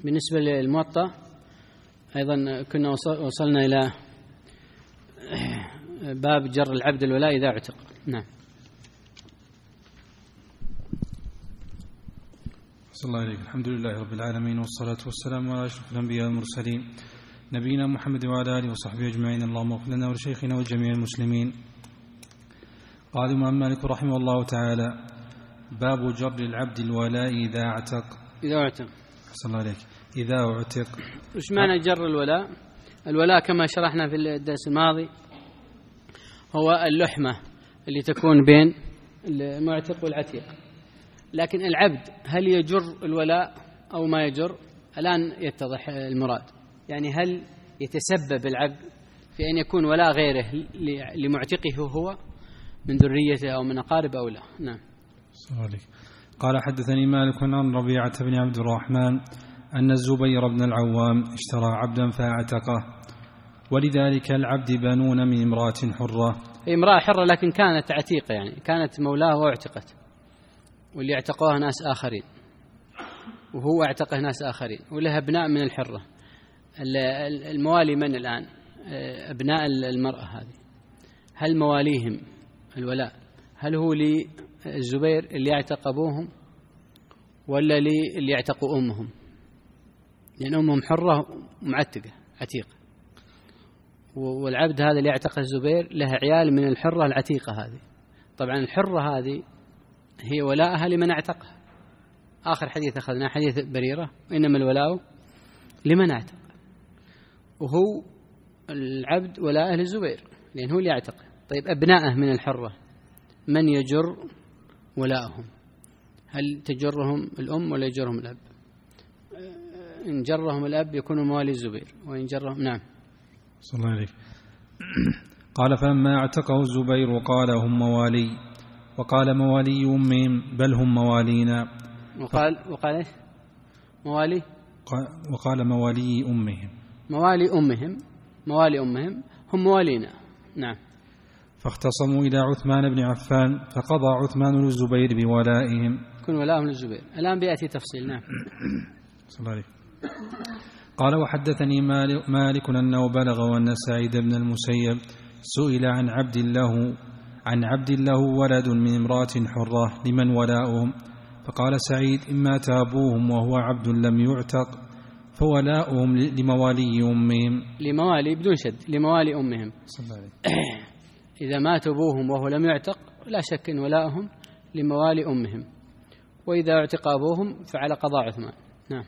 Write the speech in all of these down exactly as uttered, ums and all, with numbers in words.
بالنسبة للموطأ أيضا كنا وصلنا إلى باب جر العبد الولاء إذا اعتق. نعم. صلى الله عليه. الحمد لله رب العالمين، والصلاة والسلام على أشرف الأنبياء والمرسلين نبينا محمد وعلى آله وصحبه أجمعين. اللهم اغفر لنا ولشيخنا وجميع المسلمين. قال الإمام مالك رحمه الله تعالى: باب جر العبد الولاء إذا اعتق. إذا اعتق. صلى الله عليك. إذا اعتق. وش معنى جر الولاء؟ الولاء كما شرحنا في الدرس الماضي هو اللحمة اللي تكون بين المعتق والعتيق. لكن العبد هل يجر الولاء أو ما يجر؟ الآن يتضح المراد. يعني هل يتسبب العبد في أن يكون ولاء غيره لمعتقه هو من ذريته أو من أقارب أو لا؟ نعم. قال: حدثني مالك عن ربيعة بن عبد الرحمن أن الزبير بن العوام اشترى عبدا فاعتقه، ولذلك العبد بنون من امرأة حرة. امرأة حرة لكن كانت عتيقة، يعني كانت مولاه واعتقت، واللي اعتقوها ناس آخرين وهو اعتقه ناس آخرين، ولها ابناء من الحرة. الموالي من الآن؟ أبناء المرأة هذه، هل مواليهم الولاء هل هو للزبير اللي يعتق أبوهم ولا اللي يعتقوا أمهم؟ لأن أمهم حرة معتقة عتيقة، والعبد هذا اللي يعتق الزبير له عيال من الحرة العتيقة هذه. طبعا الحرة هذه هي ولاءها لمن اعتقها. آخر حديث أخذنا حديث بريرة: إنما الولاء لمن اعتق. وهو العبد ولاءه للزبير لأن هو اللي يعتق. طيب أبناءه من الحرة من يجر ولاءهم؟ هل تجرهم الأم ولا يجرهم الأب؟ إن جرهم الأب يكونوا موالي الزبير، وإن جرهم نعم. صلى الله عليه. قال: فلما اعتقه الزبير قال: هم موالي. وقال: موالي أمهم بل هم موالينا. وقال وقال إيش؟ موالي. وقال: موالي أمهم. موالي أمهم موالي أمهم هم موالينا. نعم. فاختصموا إلى عثمان بن عفان فقضى عثمان للزبير بولائهم. كن ولاءهم للزبير. الآن بيأتي تفصيل. نعم. صلى الله عليه. قال: وحدثني مالك أنه بلغ أن سعيد بن المسيب سئل عن عبد له عن عبد له ولد من امرأة حرة لمن ولاؤهم؟ فقال سعيد: إن مات أبوهم وهو عبد لم يعتق فولاؤهم لموالي أمهم. لموالي بدون شد، لموالي أمهم. صلى الله عليه. إذا مات أبوهم وهو لم يعتق لا شك إن ولاؤهم لموالي أمهم، وإذا اعتق أبوهم فعلى قضاء عثمان. نعم.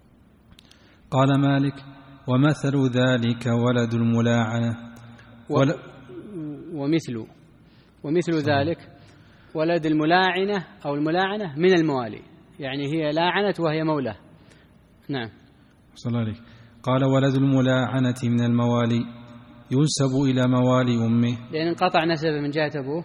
قال مالك: ومثل ذلك ولد الملاعنة. ول... ومثل ومثل ذلك ولد الملاعنة أو الملاعنة من الموالي، يعني هي لاعنت وهي مولاه. نعم. صلى الله عليه. قال: ولد الملاعنة من الموالي ينسب إلى موالي أمه، لأن انقطع نسبه من جهة أبوه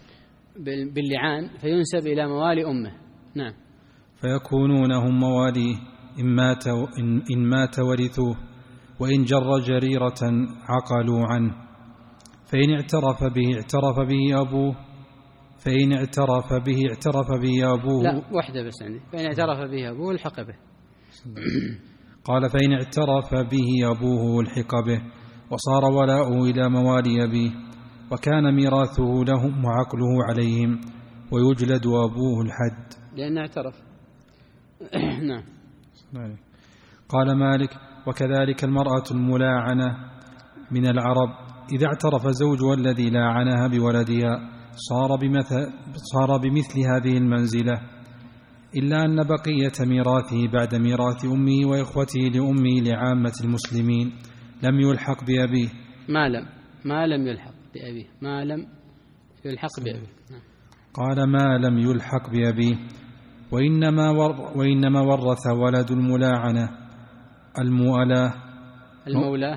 باللعان فينسب إلى موالي أمه. نعم. فيكونون هم مواليه إن مات, إن, إن مات ورثوه، وإن جر جريرة عقلوا عنه، فإن اعترف به اعترف به أبوه فإن اعترف به اعترف به أبوه. لا واحدة بس عندي، فإن اعترف به أبوه الحق به. قال: فإن اعترف به أبوه الحق به، وصار ولاؤه إلى موالي أبيه، وكان ميراثه لهم وعقله عليهم، ويجلد أبوه الحد لأن اعترف. نعم. قال مالك: وكذلك المرأة الملاعنة من العرب إذا اعترف زوجها الذي لاعنها بولدها صار بمثل, صار بمثل هذه المنزلة، إلا أن بقية ميراثه بعد ميراث أمه وإخوته لأمه لعامة المسلمين لم يلحق بأبيه. ما لم ما لم يلحق بأبيه ما لم يلحق بأبيه. قال: ما لم يلحق بأبيه، وإنما, ور وإنما ورث ولد الملاعنة المؤلاة المولاه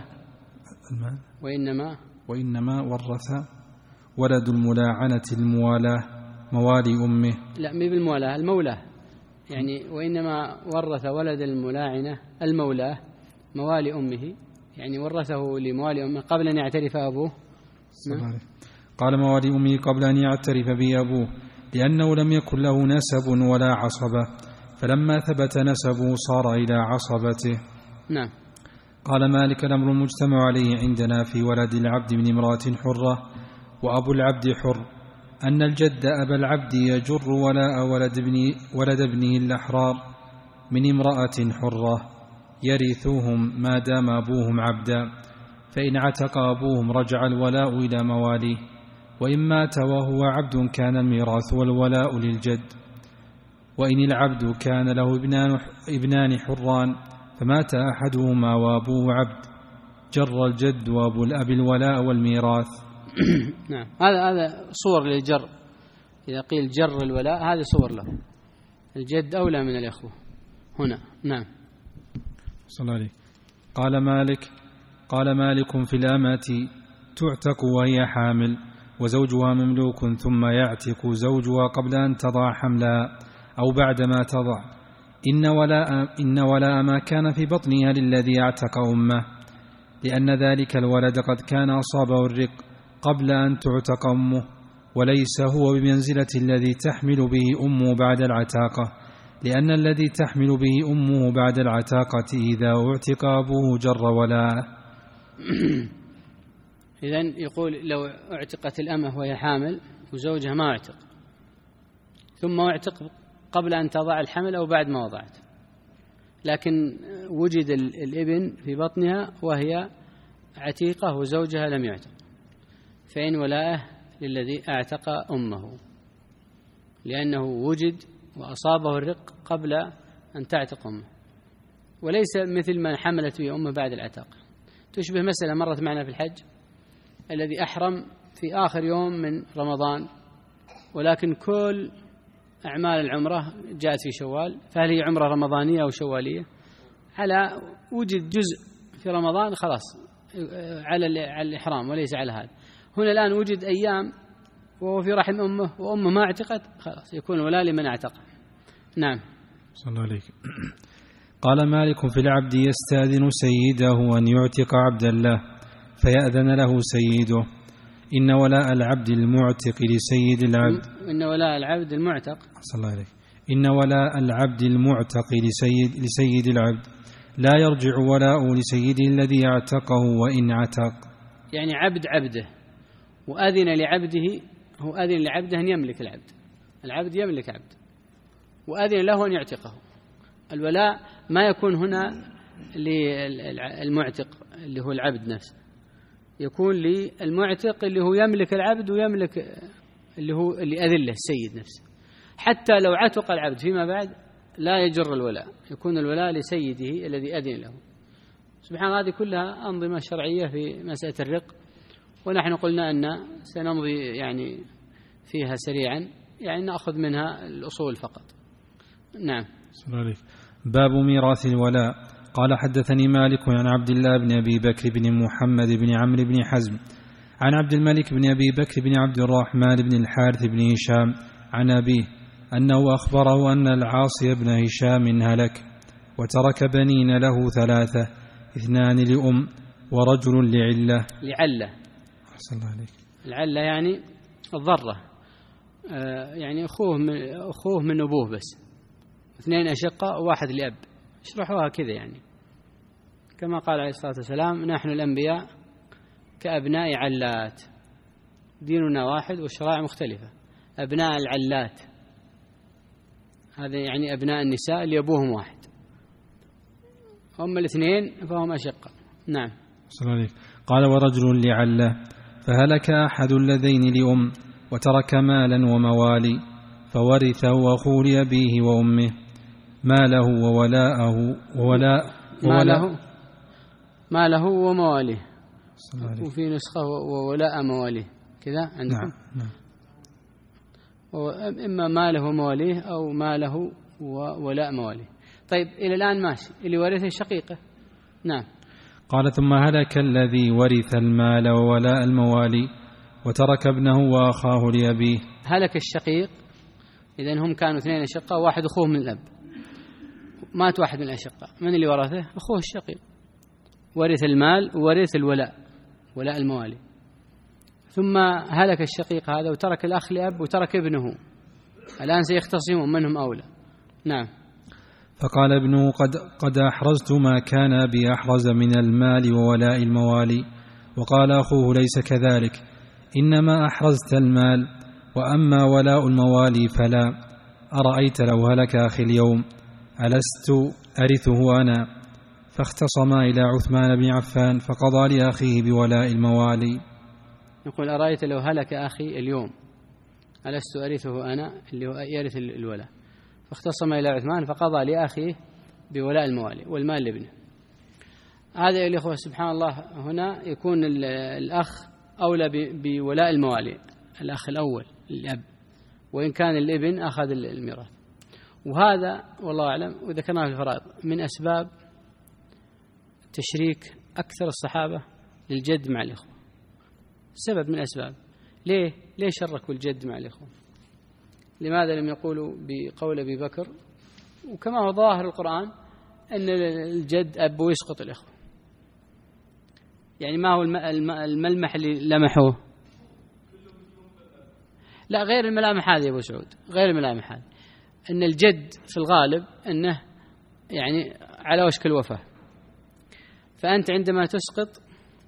وإنما وإنما ورث ولد الملاعنة الموالاه موالي أمه. لا مي بالموالاه المولاه، يعني وإنما ورث ولد الملاعنة المولاه موالي أمه، يعني ورثه لموالي أمه قبل أن يعترف أبوه. قال: موالي أمه قبل أن يعترف به أبوه، لأنه لم يكن له نسب ولا عصبة، فلما ثبت نسبه صار إلى عصبته. نعم. قال مالك: الأمر المجتمع عليه عندنا في ولد العبد من امرأة حرة وأبو العبد حر أن الجد أبا العبد يجر ولاء ولد ابنه, ولد ابنه الأحرار من امرأة حرة يرثوهم ما دام أبوهم عبدا، فإن عتق أبوهم رجع الولاء إلى مواليه، وإن مات وهو عبد كان الميراث والولاء للجد. وإن العبد كان له ابنان, ابنان حران فمات أحدهما وأبوه عبد جر الجد وأبو الأب الولاء والميراث. نعم. هذا هذا صور للجر. إذا قيل جر الولاء هذه صور له. الجد أولى من الإخوة هنا. نعم. صلى الله عليه. قال مالك: قال مالك: في الأمة تعتق وهي حامل وزوجها مملوك، ثم يعتق زوجها قبل أن تضع حملها أو بعدما تضع، إن ولاء, إن ولاء ما كان في بطنها للذي اعتق أمه، لأن ذلك الولد قد كان أصابه الرق قبل أن تعتق أمه، وليس هو بمنزلة الذي تحمل به أمه بعد العتاقة، لأن الذي تحمل به أمه بعد العتاقة إذا اعتق أبوه جر ولاءه. إذن يقول لو اعتقت الأمة وهي حامل وزوجها ما اعتق، ثم اعتق قبل أن تضع الحمل أو بعد ما وضعت، لكن وجد الابن في بطنها وهي عتيقة وزوجها لم يعتق، فإن ولاءه للذي اعتق أمه، لأنه وجد وأصابه الرق قبل أن تعتق أمه، وليس مثل ما حملت به أمه بعد العتاق. تشبه مسألة مرت معنا في الحج، الذي أحرم في آخر يوم من رمضان، ولكن كل أعمال العمرة جاءت في شوال، فهل هي عمرة رمضانية أو شوالية؟ على وجد جزء في رمضان خلاص على الإحرام وليس على هذا. هنا الآن وجد أيام وهو في رحم أمه وأمه ما اعتقت، خلاص يكون ولا لمن اعتق. نعم. صلى الله عليه. قال مالك: في العبد يستأذن سيده أن يعتق عبدا له فيأذن له سيده، إن ولاء العبد المعتق لسيد العبد إن ولاء العبد المعتق صلى الله عليه إن ولاء العبد المعتق لسيد, لسيد العبد لا يرجع ولاء لسيده الذي اعتقه وإن عتق. يعني عبد عبده وأذن لعبده، هو أذن لعبده أن يملك العبد، العبد يملك عبد وأذن له أن يعتقه. الولاء ما يكون هنا للمعتق اللي هو العبد نفسه، يكون للمعتق اللي هو يملك العبد ويملك اللي هو اللي أذله السيد نفسه. حتى لو عتق العبد فيما بعد لا يجر الولاء، يكون الولاء لسيده الذي أذن له. سبحان الله، هذه كلها أنظمة شرعية في مسألة الرق، ونحن قلنا أن سنمضي يعني فيها سريعا، يعني نأخذ منها الأصول فقط. نعم. باب ميراث الولاء. قال: حدثني مالك عن عبد الله بن أبي بكر بن محمد بن عمرو بن حزم عن عبد الملك بن أبي بكر بن عبد الرحمن بن الحارث بن هشام عن أبيه أنه أخبره أن العاصي بن هشام هلك وترك بنين له ثلاثة، اثنان لأم ورجل لعلة. لعلة أحسن الله عليك. العلة يعني الضرة، آه يعني أخوه من, أخوه من أبوه، بس اثنين أشقة وواحد لأب. اشرحوها كذا يعني، كما قال عليه الصلاة والسلام: نحن الأنبياء كأبناء علات، ديننا واحد والشرائع مختلفة. أبناء العلات هذا يعني أبناء النساء اللي أبوهم واحد، هم الاثنين فهم أشقة. نعم. قال: ورجل لعلة فهلك أحد اللذين لأم وترك مالا وموالي، فورثه أخوه لأبيه وأمه ماله وولاءه وولاء ماله ماله ومواليه، وفي نسخة وولاء مواليه كذا عندكم. نعم. نعم. إما ماله ومواليه أو ماله وولاء مواليه. طيب إلى الآن ماشي، اللي ورثه الشقيقة. نعم. قال: ثم هلك الذي ورث المال وولاء الموالي وترك ابنه وأخاه لأبيه. هلك الشقيق، إذن هم كانوا اثنين أشقاء، واحد أخوه من الأب، مات واحد من الأشقاء، من اللي ورثه؟ أخوه الشقيق، ورث المال وورث الولاء، ولاء الموالي. ثم هلك الشقيق هذا وترك الأخ لأب وترك ابنه، الآن سيختصمون منهم أولى. نعم. فقال ابنه قد, قد أحرزت ما كان أبي أحرز من المال وولاء الموالي. وقال أخوه ليس كذلك، إنما أحرزت المال، وأما ولاء الموالي فلا. أرأيت لو هلك أخي اليوم ألست أرثه أنا؟ فاختصما إلى عثمان بن عفان فقضى لأخيه بولاء الموالي. يقول أرأيت لو هلك أخي اليوم ألست أرثه أنا، اللي هو يرث الولاء، فاختصم إلى عثمان فقضى لأخيه بولاء الموالي والمال لابنه. هذا يا الإخوة سبحان الله، هنا يكون الأخ أولى بولاء الموالي، الأخ الأول الأب، وإن كان الابن أخذ الميراث. وهذا والله أعلم وذكرناه في الفرائض من أسباب تشريك أكثر الصحابة للجد مع الإخوة، سبب من أسباب. ليه؟ ليه شركوا الجد مع الإخوة؟ لماذا لم يقولوا بقول أبي بكر؟ وكما هو ظاهر القرآن أن الجد أب ويسقط الإخوة. يعني ما هو الملمح اللي لمحوه؟ لا غير الملامح هذه يا أبو سعود، غير الملامح هذه، أن الجد في الغالب أنه يعني على وشك الوفاة، فأنت عندما تسقط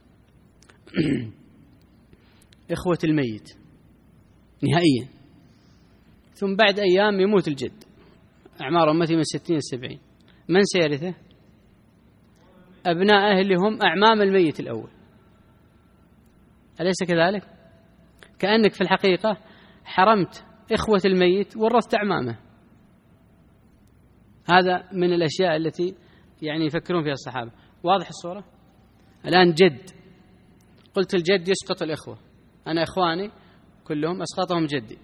إخوة الميت نهائيا، ثم بعد أيام يموت الجد، أعمار أمتي من ستين السبعين، من سيرثه؟ أبنائه اللي هم أعمام الميت الأول، أليس كذلك؟ كأنك في الحقيقة حرمت إخوة الميت ورثت أعمامه. هذا من الأشياء التي يعني يفكرون فيها الصحابة. واضح الصورة؟ الآن جد، قلت الجد يسقط الإخوة، أنا إخواني كلهم أسقطهم جدي.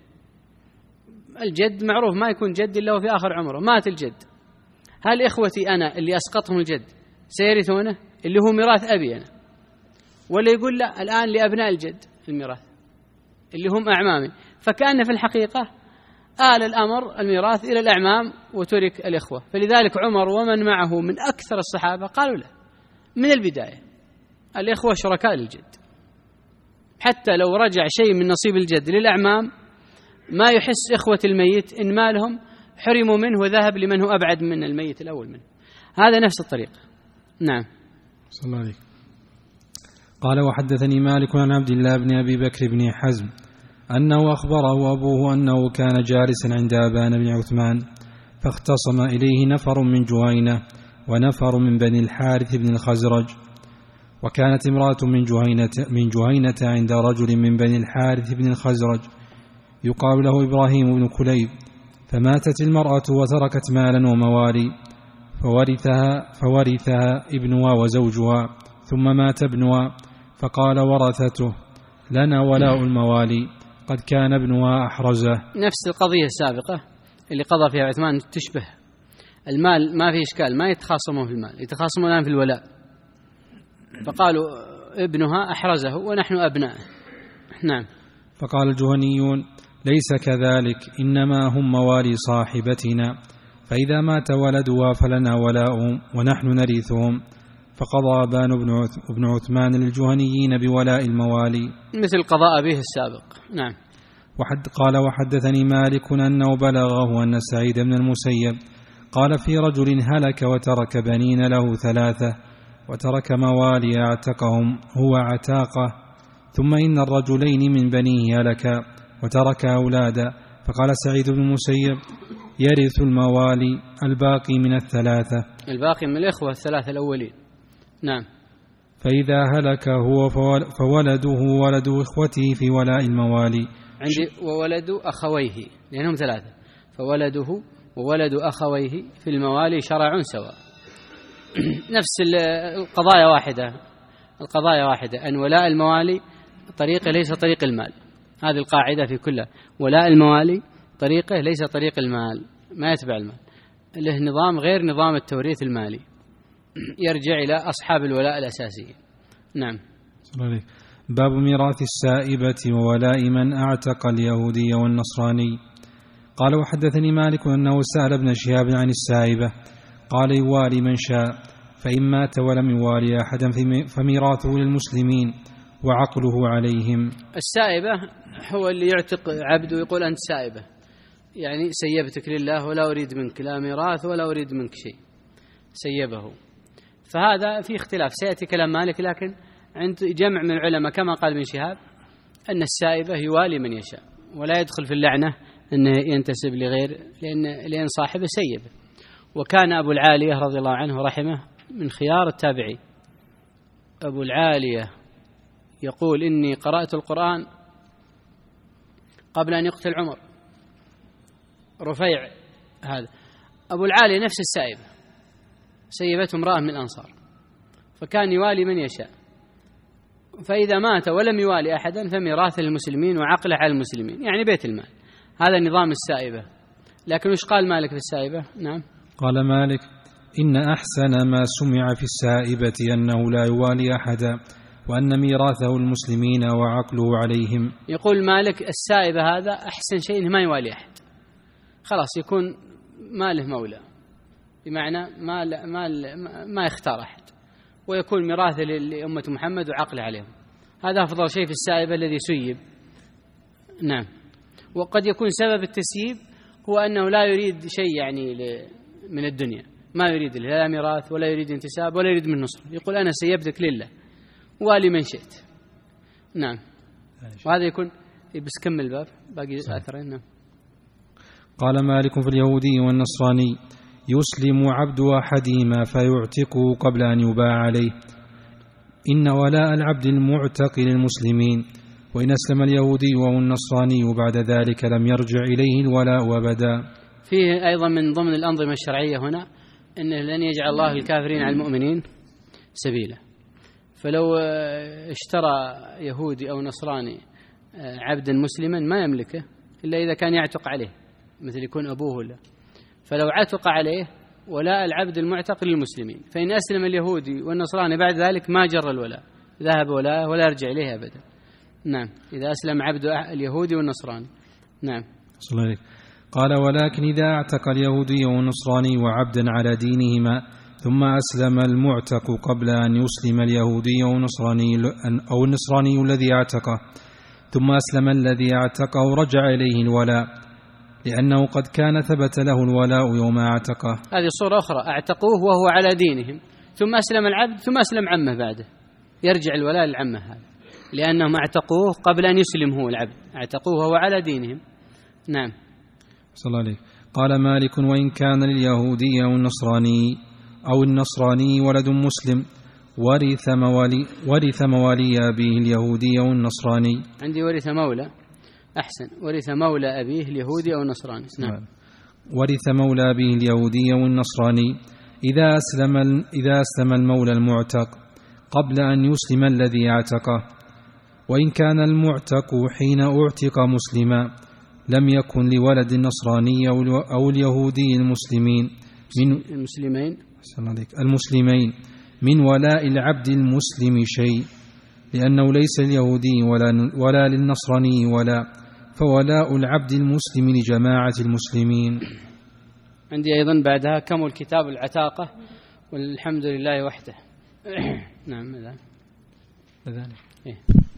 الجد معروف ما يكون جد إلا وفي آخر عمره، مات الجد، هل إخوتي أنا اللي أسقطهم الجد سيرثونه اللي هو ميراث أبي أنا، ولا يقول لا الآن لأبناء الجد الميراث اللي هم أعمامي؟ فكأن في الحقيقة آل الأمر الميراث إلى الأعمام وترك الإخوة. فلذلك عمر ومن معه من أكثر الصحابة قالوا لا من البداية الإخوة شركاء للجد، حتى لو رجع شيء من نصيب الجد للأعمام ما يحس إخوة الميت إن مالهم حرموا منه وذهب لمن هو أبعد من الميت الأول منه. هذا نفس الطريقة. نعم. صلى الله عليه. قال وحدثني مالك عن عبد الله بن أبي بكر بن حزم أنه أخبره أبوه أنه كان جالسا عند أبان بن عثمان فاختصم إليه نفر من جهينة ونفر من بني الحارث بن الخزرج، وكانت امرأة من جهينة, من جهينة عند رجل من بني الحارث بن الخزرج يقال له إبراهيم بن كليب، فماتت المرأة وتركت مالا وموالي فورثها, فورثها ابنها وزوجها، ثم مات ابنها فقال ورثته لنا ولاء الموالي قد كان ابنها أحرزه. نفس القضية السابقة اللي قضى فيها عثمان تشبه. المال ما في إشكال، ما يتخاصمون في المال، يتخاصمون الآن في الولاء، فقالوا ابنها أحرزه ونحن أبناء. نعم. فقال الجهنيون ليس كذلك، إنما هم موالي صاحبتنا، فإذا مات ولدها فلنا ولاؤهم ونحن نرثهم. فقضى أبان بن عثمان للجهنيين بولاء الموالي مثل قضاء به السابق. نعم. وحد قال وحدثني مالك أنه بلغه أن سعيد بن المسيب قال في رجل هلك وترك بنين له ثلاثة وترك موالي اعتقهم هو عتاقه، ثم إن الرجلين من بنيه هلكا وترك أولادا، فقال سعيد بن المسيب يرث الموالي الباقي من الثلاثة، الباقي من الإخوة الثلاثة الأولين. نعم. فإذا هلك هو فولده ولد إخوته في ولاء الموالي. عندي وولد أخويه لأنهم ثلاثة، فولده وولد أخويه في الموالي شرع سواء. نفس القضايا واحدة، القضايا واحدة، أن ولاء الموالي طريقه ليس طريق المال. هذه القاعدة في كلها، ولاء الموالي طريقه ليس طريق المال، ما يتبع المال، له نظام غير نظام التوريث المالي، يرجع إلى أصحاب الولاء الأساسي. نعم. باب ميراث السائبة وولاء من أعتق اليهودي والنصراني. قال وحدثني مالك أنه سأل ابن شهاب عن السائبة قال يوالي من شاء، فإن مات ولم يوالي أحدا فميراثه للمسلمين وعقله عليهم. السائبة هو اللي يعتق عبد ويقول أنت سائبة، يعني سيبتك لله ولا أريد منك لا ميراث ولا أريد منك شيء، سيبه. فهذا في اختلاف، سيأتي كلام مالك، لكن عند جمع من العلماء كما قال ابن شهاب أن السائبة يوالي من يشاء ولا يدخل في اللعنة أنه ينتسب لغير، لأن, لأن صاحبه سيبه. وكان أبو العالية رضي الله عنه رحمه من خيار التابعين. أبو العالية يقول إني قرأت القرآن قبل أن يقتل عمر. رفيع هذا أبو العالية نفس السائبة، سيبته امرأة من الأنصار، فكان يوالي من يشاء، فإذا مات ولم يوالي أحدا فميراث للمسلمين وعقله على المسلمين، يعني بيت المال. هذا نظام السائبة. لكن وش قال مالك في السائبة؟ نعم، قال مالك: إن أحسن ما سمع في السائبة أنه لا يوالي أحدا، وأن ميراثه المسلمين وعقله عليهم. يقول مالك السائبة هذا أحسن شيء ما يوالي أحد، خلاص يكون ماله مولى، بمعنى ما ما ما يختار أحد، ويكون ميراثه لأمة محمد وعقله عليهم. هذا أفضل شيء في السائبة الذي سيب. نعم. وقد يكون سبب التسييب هو أنه لا يريد شيء يعني من الدنيا، ما يريد لا ميراث ولا يريد انتساب ولا يريد من نصر، يقول أنا سيبتك لله والي من شئت. نعم. وهذا يكون بس كمل الباب باقي أثرين. نعم. قال مالك: في اليهودي والنصراني يسلم عبد أحدهما فيعتقه قبل أن يباع عليه، إن ولاء العبد المعتق للمسلمين، وإن أسلم اليهودي أو النصراني بعد ذلك لم يرجع إليه الولاء أبدا. فيه أيضا من ضمن الأنظمة الشرعية هنا أنه لن يجعل الله الكافرين على المؤمنين سبيلا. فلو اشترى يهودي أو نصراني عبدا مسلما ما يملكه إلا إذا كان يعتق عليه، مثل يكون أبوه ولا، فلو عتق عليه ولاء العبد المعتق للمسلمين، فإن أسلم اليهودي والنصراني بعد ذلك ما جر الولاء، ذهب ولاءه ولا يرجع إليه أبدا. نعم، إذا أسلم عبد اليهودي والنصراني. نعم. صلى الله عليه. قال: ولكن إذا اعتق اليهودي والنصراني وعبدا على دينهما ثم أسلم المعتق قبل أن يسلم اليهودي أو النصراني أو النصراني الذي اعتقه، ثم أسلم الذي اعتقه رجع إليه الولاء، لأنه قد كان ثبت له الولاء يوم اعتقه. هذه صورة أخرى، اعتقوه وهو على دينهم ثم أسلم العبد ثم أسلم عمه بعده، يرجع الولاء للعمه هذا، لأنهم اعتقوه قبل أن يسلم هو العبد، اعتقوه وهو على دينهم. نعم. صلى الله عليه. قال مالك: وإن كان لليهودي أو النصراني أو النصراني ولد مسلم ورث موالي ورث موالي أبيه اليهودي أو النصراني. عندي ورث مولى، أحسن، ورث مولى أبيه اليهودي أو النصراني. نعم. ورث مولى أبيه اليهودي أو النصراني إذا أسلم إذا أسلم المولى المعتق قبل أن يسلم الذي اعتقه، وإن كان المعتق حين اعتق مسلما لم يكن لولد النصراني أو اليهودي المسلمين من المسلمين المسلمين من ولاء العبد المسلم شيء، لأنه ليس اليهودي ولا, ولا للنصراني ولا، فولاء العبد المسلم لجماعة المسلمين. عندي أيضا بعدها كمل كتاب العتاقة والحمد لله وحده. نعم. ماذا إيه؟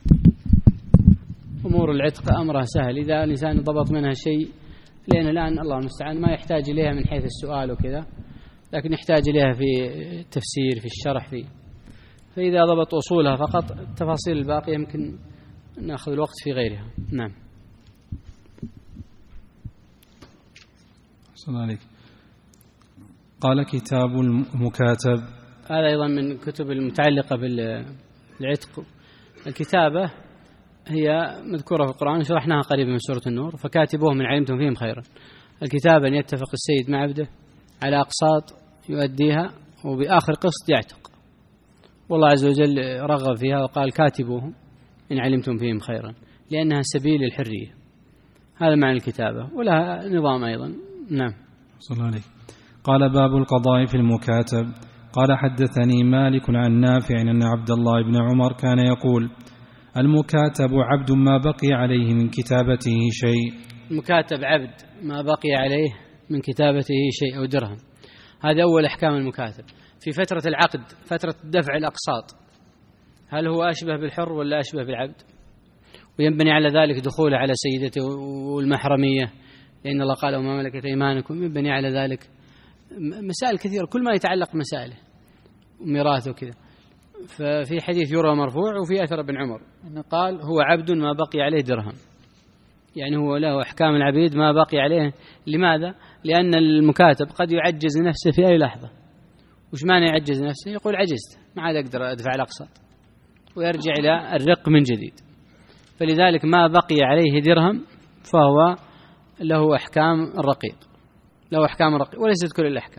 أمور العتق أمرها سهل إذا الإنسان ضبط منها شيء، لأن الآن الله المستعان ما يحتاج إليها من حيث السؤال وكذا، لكن يحتاج إليها في التفسير في الشرح فيه، فإذا ضبط أصولها فقط التفاصيل الباقية يمكن نأخذ الوقت في غيرها. نعم. صلى الله عليك. قال: كتاب المكاتب. هذا أيضا من الكتب المتعلقة بالعتق. الكتابة هي مذكورة في القرآن، شرحناها قريبا من سورة النور: فكاتبوه من علمتم فيهم خيرا. الكتابة أن يتفق السيد مع عبده على أقساط يؤديها وبآخر قسط يعتق، والله عز وجل رغب فيها وقال: كاتبوهم إن علمتم فيهم خيرا، لأنها سبيل الحرية. هذا معنى الكتابة، ولها نظام أيضا. نعم. صلى الله عليه. قال: باب القضاء في المكاتب. قال: حدثني مالك عن نافع أن عبد الله بن عمر كان يقول: المكاتب عبد ما بقي عليه من كتابته شيء. المكاتب عبد ما بقي عليه من كتابته شيء أو درهم. هذا أول أحكام المكاتب. في فترة العقد، فترة دفع الأقساط، هل هو أشبه بالحر ولا أشبه بالعبد؟ وينبني على ذلك دخوله على سيدته والمحرمية، لأن الله قال وما ملكت أيمانكم يبني على ذلك مسائل كثيرة كل ما يتعلق مسائله وميراثه كذا. ففي حديث يروى مرفوع وفي أثر ابن عمر أنه قال هو عبد ما بقي عليه درهم، يعني هو له أحكام العبيد ما بقي عليه. لماذا؟ لأن المكاتب قد يعجز نفسه في أي لحظة. وش معنى يعجز نفسه؟ يقول عجزت ما عاد أقدر أدفع الأقساط ويرجع إلى الرق من جديد. فلذلك ما بقي عليه درهم فهو له أحكام الرقيق، له أحكام الرقيق وليست كل الأحكام.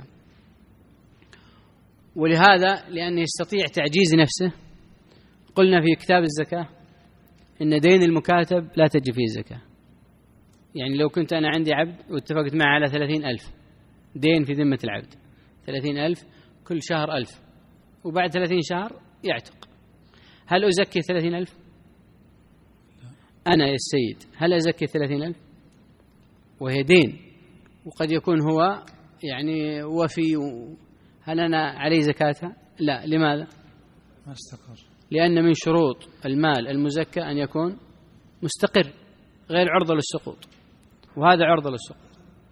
ولهذا لأنه يستطيع تعجيز نفسه قلنا في كتاب الزكاة إن دين المكاتب لا تجي فيه الزكاة. يعني لو كنت أنا عندي عبد واتفقت معه على ثلاثين ألف دين في ذمة العبد، ثلاثين ألف كل شهر ألف، وبعد ثلاثين شهر يعتق، هل أزكي ثلاثين ألف؟ أنا يا السيد هل أزكي ثلاثين ألف؟ وهي دين وقد يكون هو يعني وفي، هل أنا عليه زكاتها؟ لا. لماذا؟ ما استقر. لأن من شروط المال المزكى أن يكون مستقر غير عرضة للسقوط، وهذا عرضة للسقوط.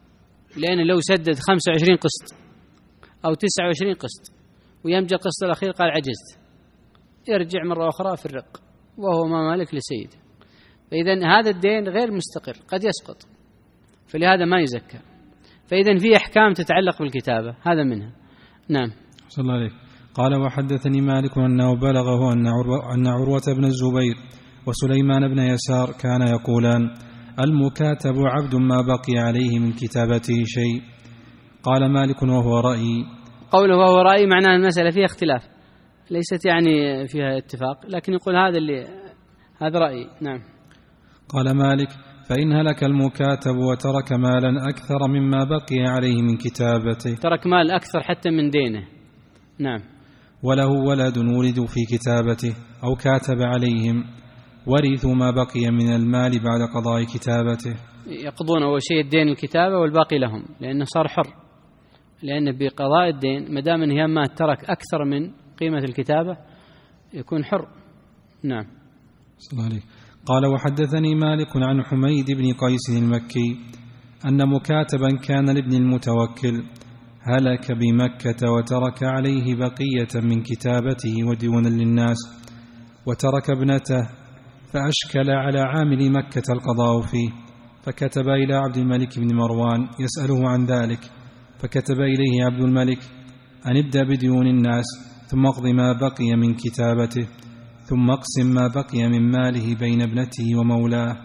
لأن لو سدد خمسة وعشرين قسط أو تسعة وعشرين قسط ويمجى القسط الأخير قال عجزت، يرجع مرة أخرى في الرق وهو ما مالك لسيده. فإذا هذا الدين غير مستقر قد يسقط، فلهذا ما يزكى. فإذا في أحكام تتعلق بالكتابة هذا منها. نعم. صلى الله عليه. قال وحدثني مالك أنه بلغه أن عروة, أن عروة بن الزبير وسليمان بن يسار كان يقولان المكاتب عبد ما بقي عليه من كتابته شيء. قال مالك وهو رأيي. قوله وهو رأيي معناه المسألة فيها اختلاف، ليست يعني فيها اتفاق، لكن يقول هذا اللي هذا رأيي. نعم. قال مالك فإن هلك المكاتب وترك مالا أكثر مما بقي عليه من كتابته، ترك مال أكثر حتى من دينه. نعم. وله ولد ولدوا في كتابته أو كاتب عليهم ورثوا ما بقي من المال بعد قضاء كتابته. يقضون أول شيء الدين الكتابة والباقي لهم، لأنه صار حر، لأن بقضاء الدين مدام أنه ما ترك أكثر من قيمة الكتابة يكون حر. نعم. صلى الله عليه. قال وحدثني مالك عن حميد بن قيس المكي أن مكاتبا كان لابن المتوكل هلك بمكة وترك عليه بقية من كتابته وديونا للناس، وترك ابنته فأشكل على عامل مكة القضاء فيه، فكتب إلى عبد الملك بن مروان يسأله عن ذلك، فكتب إليه عبد الملك أن ابدأ بديون الناس ثم اقض ما بقي من كتابته ثم اقسم ما بقي من ماله بين ابنته ومولاه.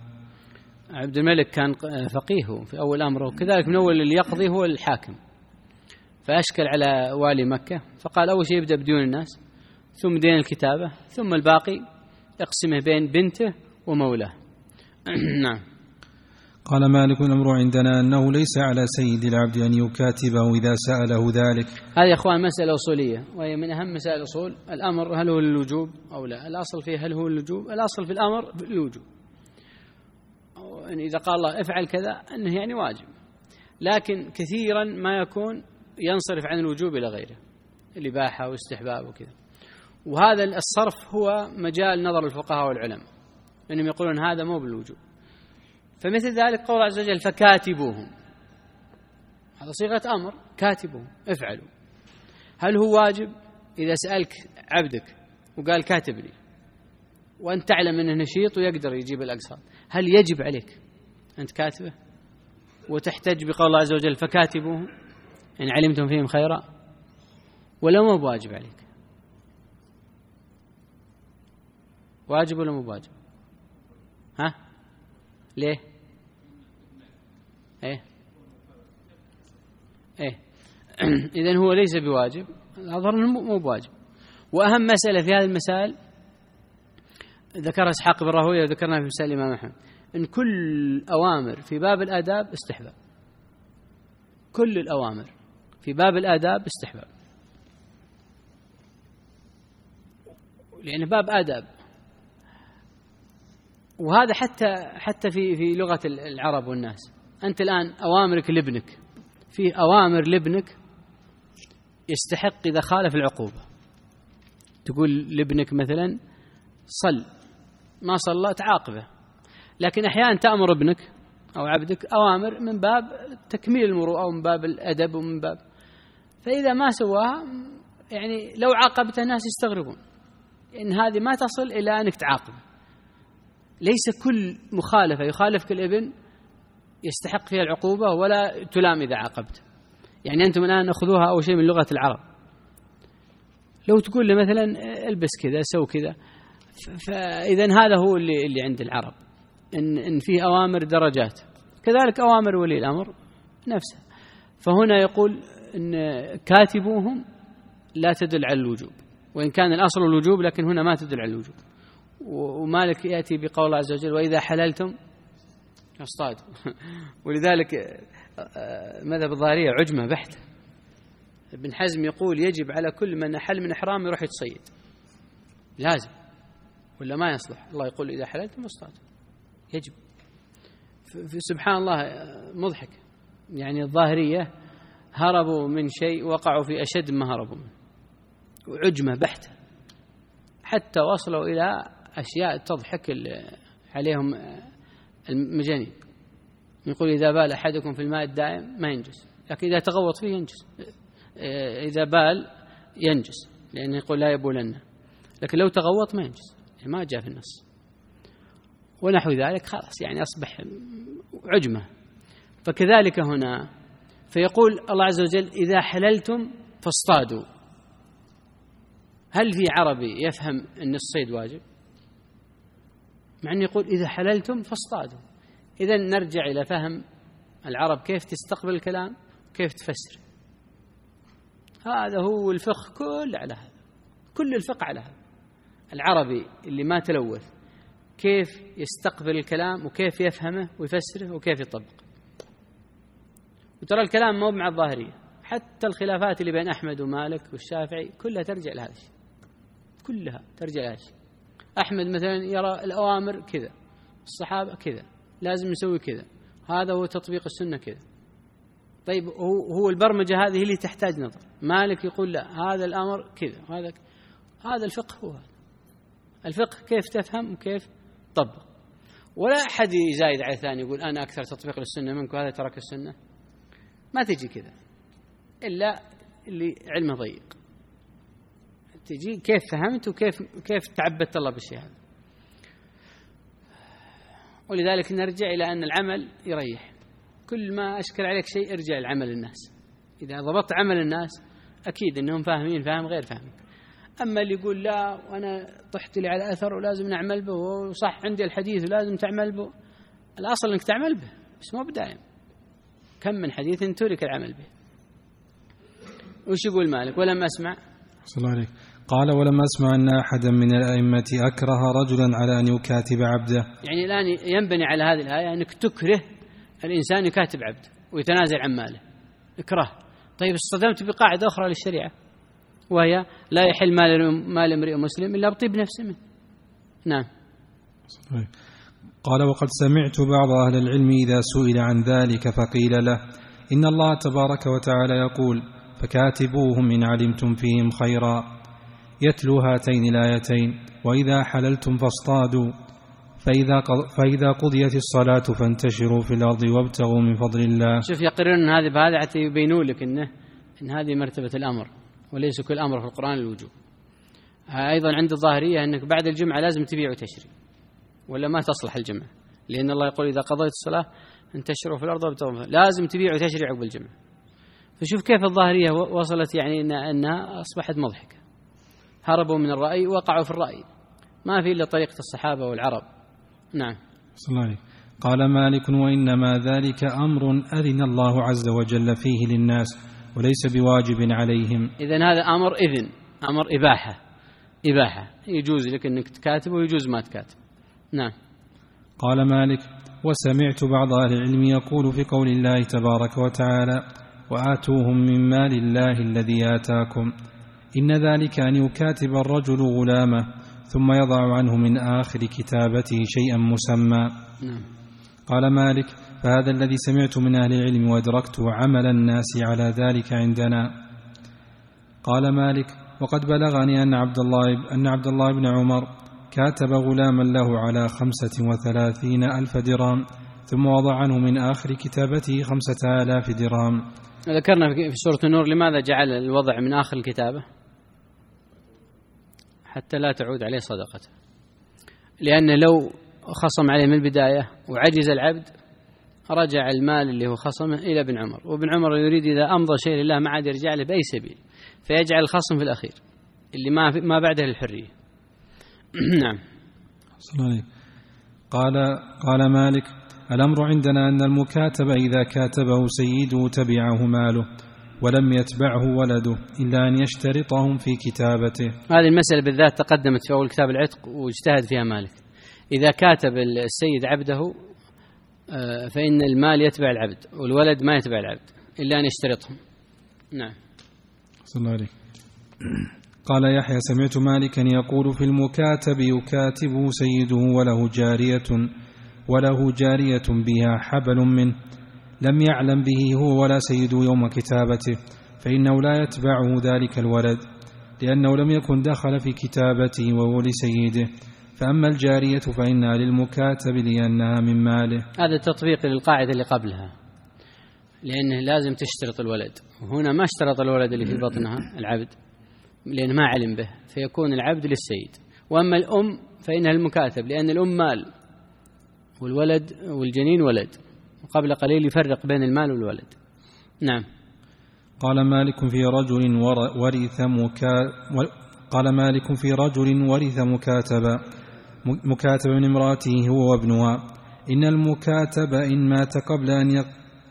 عبد الملك كان فقيه في أول أمره، وكذلك من أول اللي يقضي هو الحاكم، فأشكل على والي مكة فقال أول شيء يبدأ بديون الناس ثم دين الكتابة ثم الباقي يقسمه بين بنته ومولاه. نعم. قال مالك الأمر عندنا أنه ليس على سيد العبد أن يكاتبه إذا سأله ذلك. هذه يا أخوان مسألة أصولية، وهي من أهم مسائل الأصول. الأمر هل هو للوجوب أو لا؟ الأصل فيه هل هو للوجوب؟ الأصل في الأمر بالوجوب، يعني إذا قال الله افعل كذا أنه يعني واجب، لكن كثيرا ما يكون ينصرف عن الوجوب إلى غيره، الإباحة واستحباب وكذا. وهذا الصرف هو مجال نظر الفقهاء والعلماء، أنهم يقولون هذا مو بالوجوب. فمثل ذلك قول عز وجل فكاتبوهم، هذا صيغة أمر، كاتبوهم افعلوا. هل هو واجب؟ إذا سألك عبدك وقال كاتب لي وأنت تعلم أنه نشيط ويقدر يجيب الأقساط، هل يجب عليك أنت كاتبه وتحتج بقول الله عز وجل فكاتبوهم إن علمتم فيهم خيرا، ولا مو بواجب عليك؟ واجب ولا مو بواجب؟ ها؟ ليه؟ ايه ايه اذن هو ليس بواجب، الأظهر انه مو بواجب. واهم مسألة في هذه المسائل ذكرها اسحاق بن راهويه وذكرناها في مسائل الإمام أحمد، ان كل أوامر في باب الآداب استحباب، كل الأوامر في باب الآداب استحباب، لأن باب آداب. وهذا حتى حتى في في لغة العرب والناس. أنت الآن أوامرك لابنك، في أوامر لابنك يستحق إذا خالف العقوبة، تقول لابنك مثلا صل، ما صلى تعاقبه، لكن أحيانا تأمر ابنك أو عبدك أوامر من باب تكميل المروءة أو من باب الأدب ومن باب، فإذا ما سواها يعني لو عاقبت الناس يستغربون إن هذه ما تصل إلى أنك تعاقب. ليس كل مخالفة يخالفك الابن يستحق فيها العقوبة ولا تلام إذا عاقبت. يعني أنتم الآن أخذوها أول شيء من لغة العرب، لو تقول لي مثلا البس كذا سو كذا، فإذا هذا هو اللي, اللي عند العرب، إن, إن فيه أوامر درجات، كذلك أوامر ولي الأمر نفسها. فهنا يقول إن كاتبوهم لا تدل على الوجوب، وإن كان الأصل الوجوب لكن هنا ما تدل على الوجوب. ومالك يأتي بقول الله عز وجل وإذا حللتم اصطادوا. ولذلك مذهب الظاهرية عجمة بحتة. ابن حزم يقول يجب على كل من أحل من إحرام يروح يتصيد، لازم، ولا ما يصلح. الله يقول إذا حللتم اصطادوا، يجب. سبحان الله مضحك، يعني الظاهرية هربوا من شيء وقعوا في أشد ما هربوا منه، وعجمة بحتة، حتى وصلوا إلى أشياء تضحك عليهم المجانين. يقول إذا بال أحدكم في الماء الدائم ما ينجس، لكن إذا تغوط فيه ينجس، إذا بال ينجس، لأنه يقول لا يبولن، لكن لو تغوط ما ينجس، ما جاء في النص. ونحو ذلك خلاص يعني أصبح عجمة. فكذلك هنا فيقول الله عز وجل إذا حللتم فاصطادوا. هل في عربي يفهم أن الصيد واجب؟ مع أن يقول إذا حللتم فاصطادوا. إذن نرجع إلى فهم العرب كيف تستقبل الكلام وكيف تفسر. هذا هو الفقه كله على هذا، كل الفقه على هذا. العربي اللي ما تلوث كيف يستقبل الكلام وكيف يفهمه ويفسره وكيف يطبق. وترى الكلام مو مع الظاهرية، حتى الخلافات اللي بين أحمد ومالك والشافعي كلها ترجع لهذا الشيء، كلها ترجع لهذا الشيء. أحمد مثلا يرى الأوامر كذا، الصحابة كذا، لازم نسوي كذا، هذا هو تطبيق السنة كذا. طيب هو هو البرمجة هذه اللي تحتاج نظر. مالك يقول لا، هذا الأمر كذا، هذا هذا الفقه. هو هذا الفقه، كيف تفهم وكيف تطبق. ولا أحد يزايد على الثاني يقول أنا أكثر تطبيق للسنة منك وهذا ترك السنة. ما تجي كذا إلا اللي علمه ضيق، تجي كيف فهمت وكيف كيف تعبدت الله بالشيء هذا. ولذلك نرجع إلى أن العمل يريح. كل ما أشكل عليك شيء ارجع العمل الناس. إذا ضبطت عمل الناس أكيد أنهم فاهمين فاهم غير فاهمك. أما اللي يقول لا وأنا طحت لي على أثر ولازم نعمل به، وصح عندي الحديث ولازم تعمل به، الأصل أنك تعمل به بس مو بدائم. كم من حديث ترك العمل به. وش يقول مالك؟ ولم أسمع صلى الله عليه قال ولم أسمع أن أحدا من الأئمة أكره رجلا على أن يكاتب عبده. يعني الآن ينبني على هذه الآية أنك تكره الإنسان يكاتب عبده ويتنازل عن ماله، اكره. طيب اصطدمت بقاعدة أخرى للشريعة وهي لا يحل مال امرئ مسلم إلا بطيب نفسه منه. نعم. قال وقد سمعت بعض أهل العلم إذا سئل عن ذلك فقيل له إن الله تبارك وتعالى يقول فكاتبوهم إن علمتم فيهم خيرا، يتلو هاتين الآيتين وإذا حللتم فاصطادوا، فإذا, فإذا قضيت الصلاة فانتشروا في الأرض وابتغوا من فضل الله. شوف يقررون هذه بهذا حتى يبينوا لك إنه إن هذه مرتبة الأمر، وليس كل أمر في القرآن الوجوب. أيضا عند الظاهرية أنك بعد الجمعة لازم تبيع وتشري ولا ما تصلح الجمعة، لأن الله يقول إذا قضيت الصلاة انتشروا في الأرض وابتغوا، لازم تبيع وتشري عقب الجمعة. فشوف كيف الظاهرية وصلت يعني أنها أصبحت مضحكة. هربوا من الرأي وقعوا في الرأي، ما في إلا طريقة الصحابة والعرب. نعم. صلى الله عليه. قال مالك وإنما ذلك أمر أذن الله عز وجل فيه للناس وليس بواجب عليهم. إذن هذا أمر إذن، أمر إباحة، إباحة يجوز لك أنك تكاتب ويجوز ما تكاتب. نعم. قال مالك وسمعت بعض أهل العلم يقول في قول الله تبارك وتعالى وآتوهم من مال الله الذي آتاكم إن ذلك أن يكاتب الرجل غلامه ثم يضع عنه من آخر كتابته شيئا مسمى. نعم. قال مالك فهذا الذي سمعت من أهل العلم وأدركته عمل الناس على ذلك عندنا. قال مالك وقد بلغني أن عبد الله أن عبد الله بن عمر كاتب غلاما له على خمسة وثلاثين ألف درهم ثم وضع عنه من آخر كتابته خمسة آلاف درهم. ذكرنا في سورة النور لماذا جعل الوضع من آخر الكتابة؟ حتى لا تعود عليه صدقته، لأن لو خصم عليه من البداية وعجز العبد رجع المال اللي هو خصمه إلى ابن عمر، وابن عمر يريد إذا أمضى شيء لله ما عاد يرجع له بأي سبيل، فيجعل الخصم في الأخير اللي ما ما بعده للحرية. نعم. قال قال مالك: الأمر عندنا أن المكاتب إذا كاتبه سيده تبعه ماله ولم يتبعه ولده إلا أن يشترطهم في كتابته. هذه المسألة بالذات تقدمت في أول كتاب العتق واجتهد فيها مالك. إذا كاتب السيد عبده فإن المال يتبع العبد والولد ما يتبع العبد إلا أن يشترطهم. نعم. صلى الله عليه. قال يحيى: سمعت مالكا يقول في المكاتب يكاتبه سيده وله جارية وله جارية بها حبل منه لم يعلم به هو ولا سيده يوم كتابته، فإنه لا يتبعه ذلك الولد لأنه لم يكن دخل في كتابته وهو لسيده. فأما الجارية فإنها للمكاتب لأنها من ماله. هذا تطبيق للقاعدة اللي قبلها، لأنه لازم تشترط الولد، وهنا ما اشترط الولد اللي في بطنها العبد لأنه ما علم به، فيكون العبد للسيد. وأما الأم فإنها المكاتب لأن الأم مال والولد والجنين ولد، وقبل قليل يفرق بين المال والولد. نعم. قال مالك في رجل ورث مكا قال مالك في رجل ورث مكاتبا مكاتب من امرأته هو وابنها. إن المكاتب إن مات قبل أن يق...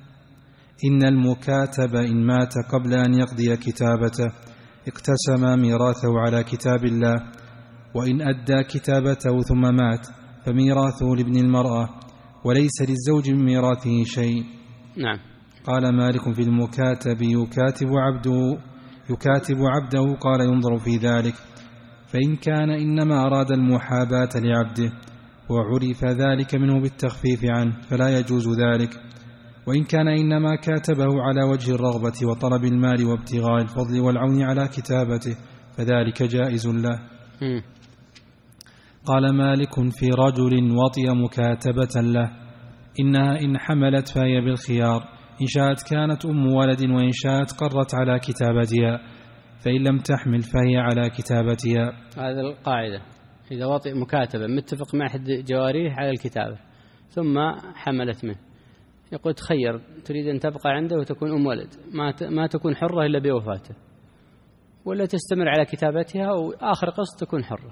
إن المكاتب إن مات قبل أن يقضي كتابته اقتسم ميراثه على كتاب الله، وإن أدى كتابته ثم مات فميراثه لابن المرأة وليس للزوج من ميراثه شيء. نعم. قال مالك في المكاتب يكاتب عبده يكاتب عبده قال ينظر في ذلك، فإن كان إنما أراد المحاباة لعبده وعرف ذلك منه بالتخفيف عنه فلا يجوز ذلك، وإن كان إنما كاتبه على وجه الرغبة وطلب المال وابتغاء الفضل والعون على كتابته فذلك جائز له. م. قال مالك في رجل وطي مكاتبة له إنها إن حملت فهي بالخيار، إن شاءت كانت أم ولد وإن شاءت قرت على كتابتها، فإن لم تحمل فهي على كتابتها. هذا القاعدة، إذا وطئ مكاتبة متفق مع أحد جواريه على الكتابة ثم حملت منه يقول تخير، تريد أن تبقى عنده وتكون أم ولد ما ما تكون حرة إلا بوفاته، ولا تستمر على كتابتها وآخر قسط تكون حرة.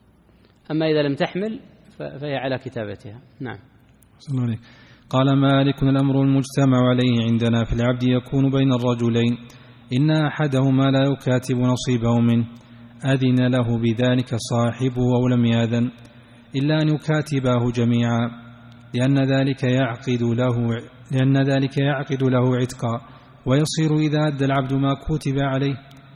أما إذا لم تحمل فهي على كتابتها. نعم. صلى الله عليه. قال مالك الأمر المجتمع عليه عندنا في العبد يكون بين الرجلين إن أحدهما لا يكاتب نصيبه منه أذن له بذلك صاحبه أو لم يأذن إلا أن يكاتباه جميعا، لأن ذلك يعقد له لأن ذلك يعقد له عتقا، ويصير إذا أدى العبد ما كتب عليه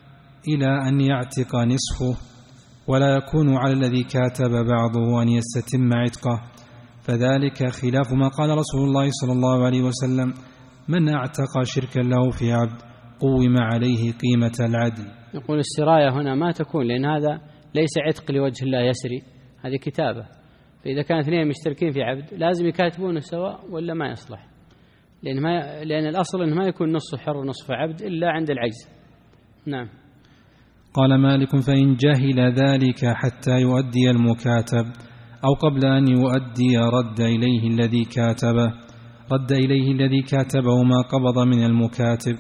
إلى أن يعتق نصفه، ولا يكون على الذي كاتب بعضه أن يستتم عتقه، فذلك خلاف ما قال رسول الله صلى الله عليه وسلم: من اعتق شركا له في عبد قوم عليه قيمة العدل. يقول السراية هنا ما تكون، لأن هذا ليس عتق لوجه الله يسري، هذه كتابة، فإذا كان اثنين مشتركين في عبد لازم يكاتبونه سواء ولا ما يصلح، لأن, ما لأن الأصل أنه ما يكون نصف حر ونصف عبد إلا عند العجز. نعم. قال مالك فإن جهل ذلك حتى يؤدي المكاتب أو قبل أن يؤدي رد إليه الذي كاتبه رد إليه الذي كاتبه ما قبض من المكاتب،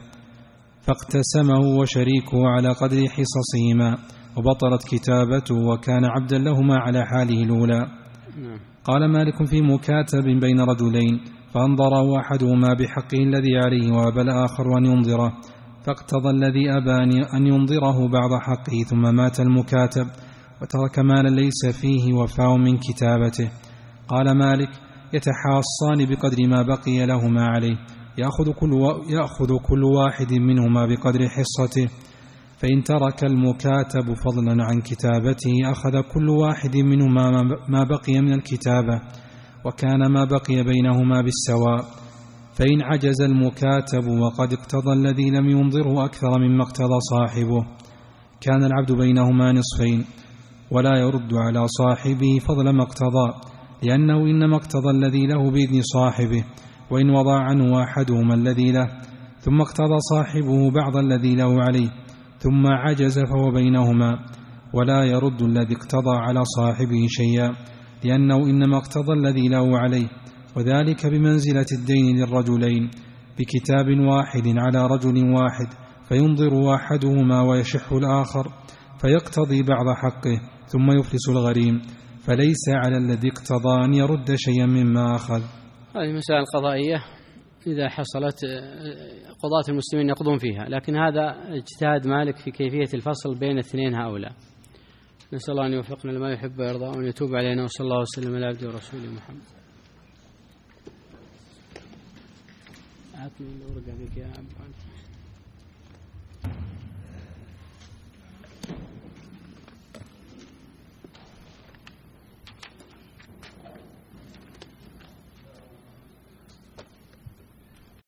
فاقتسمه وشريكه على قدر حصصهما وبطلت كتابته وكان عبدا لهما على حاله الأولى. قال مالك في مكاتب بين رجلين فأنظره أحدهما بحقه الذي عليه وأبى الآخر أن ينظره، فاقتضى الذي أبى أن ينظره بعض حقه ثم مات المكاتب وترك مالا ليس فيه وفاء من كتابته. قال مالك يتحاصان بقدر ما بقي لهما عليه، يأخذ كل, و... يأخذ كل واحد منهما بقدر حصته، فإن ترك المكاتب فضلا عن كتابته أخذ كل واحد منهما ما بقي من الكتابة، وكان ما بقي بينهما بالسواء. فإن عجز المكاتب وقد اقتضى الذي لم ينظره أكثر مما اقتضى صاحبه كان العبد بينهما نصفين، ولا يرد على صاحبه فضل ما اقتضى، لأنه إنما اقتضى الذي له بإذن صاحبه، وإن وضع عنه أحدهما الذي له ثم اقتضى صاحبه بعض الذي له عليه ثم عجز فهو بينهما، ولا يرد الذي اقتضى على صاحبه شيئا، لأنه إنما اقتضى الذي له عليه، وذلك بمنزلة الدين للرجلين بكتاب واحد على رجل واحد، فينظر أحدهما ويشح الآخر فيقتضي بعض حقه ثم يفلس الغريم، فليس على الذي اقتضى أن يرد شيئا مما أخذ. هذه مسائل قضائية إذا حصلت قضاة المسلمين يقضون فيها، لكن هذا اجتهاد مالك في كيفية الفصل بين الاثنين هؤلاء. نسأل الله أن يوفقنا لما يحب ويرضى وأن يتوب علينا، وصلى الله وسلم على عبده ورسوله محمد. أعطني الورقة بك يا عبد.